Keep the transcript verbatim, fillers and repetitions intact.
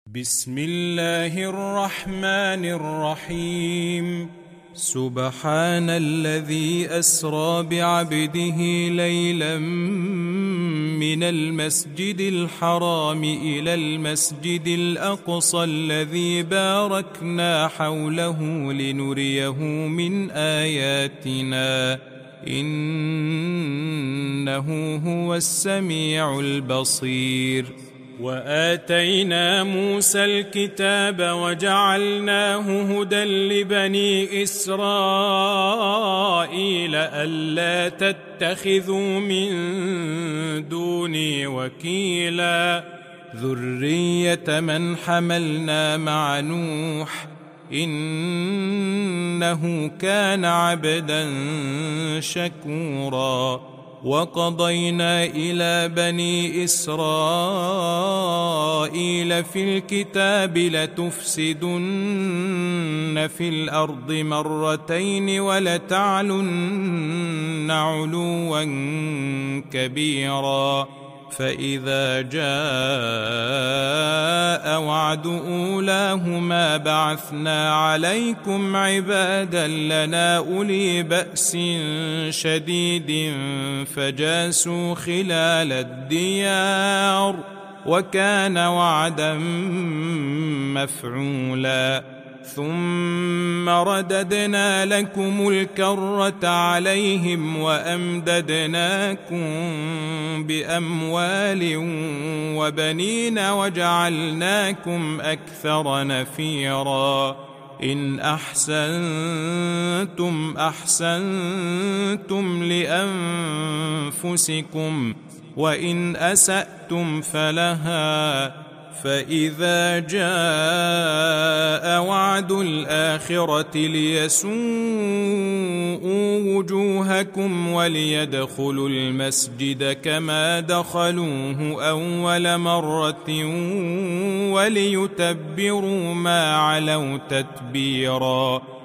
بسم الله الرحمن الرحيم. سبحان الذي أسرى بعبده ليلا من المسجد الحرام إلى المسجد الأقصى الذي باركنا حوله لنريه من آياتنا إنه هو السميع البصير. وآتينا موسى الكتاب وجعلناه هدى لبني إسرائيل ألا تتخذوا من دوني وكيلا ذرية من حملنا مع نوح إنه كان عبدا شكورا. وقضينا إلى بني إسرائيل في الكتاب لتفسدن في الأرض مرتين ولتعلن علوا كبيرا فإذا جاء وعد أولاهما بعثنا عليكم عبادا لنا أولي بأس شديد فجاسوا خلال الديار وكان وعدا مفعولا. ثم رددنا لكم الكرة عليهم وأمددناكم بأموال وبنين وجعلناكم أكثر نفيرا. إن أحسنتم أحسنتم لأنفسكم وإن أسأتم فلها فإذا جاء وعد الآخرة ليسوءوا وجوهكم وليدخلوا المسجد كما دخلوه أول مرة وليتبروا ما علوا تتبيرا.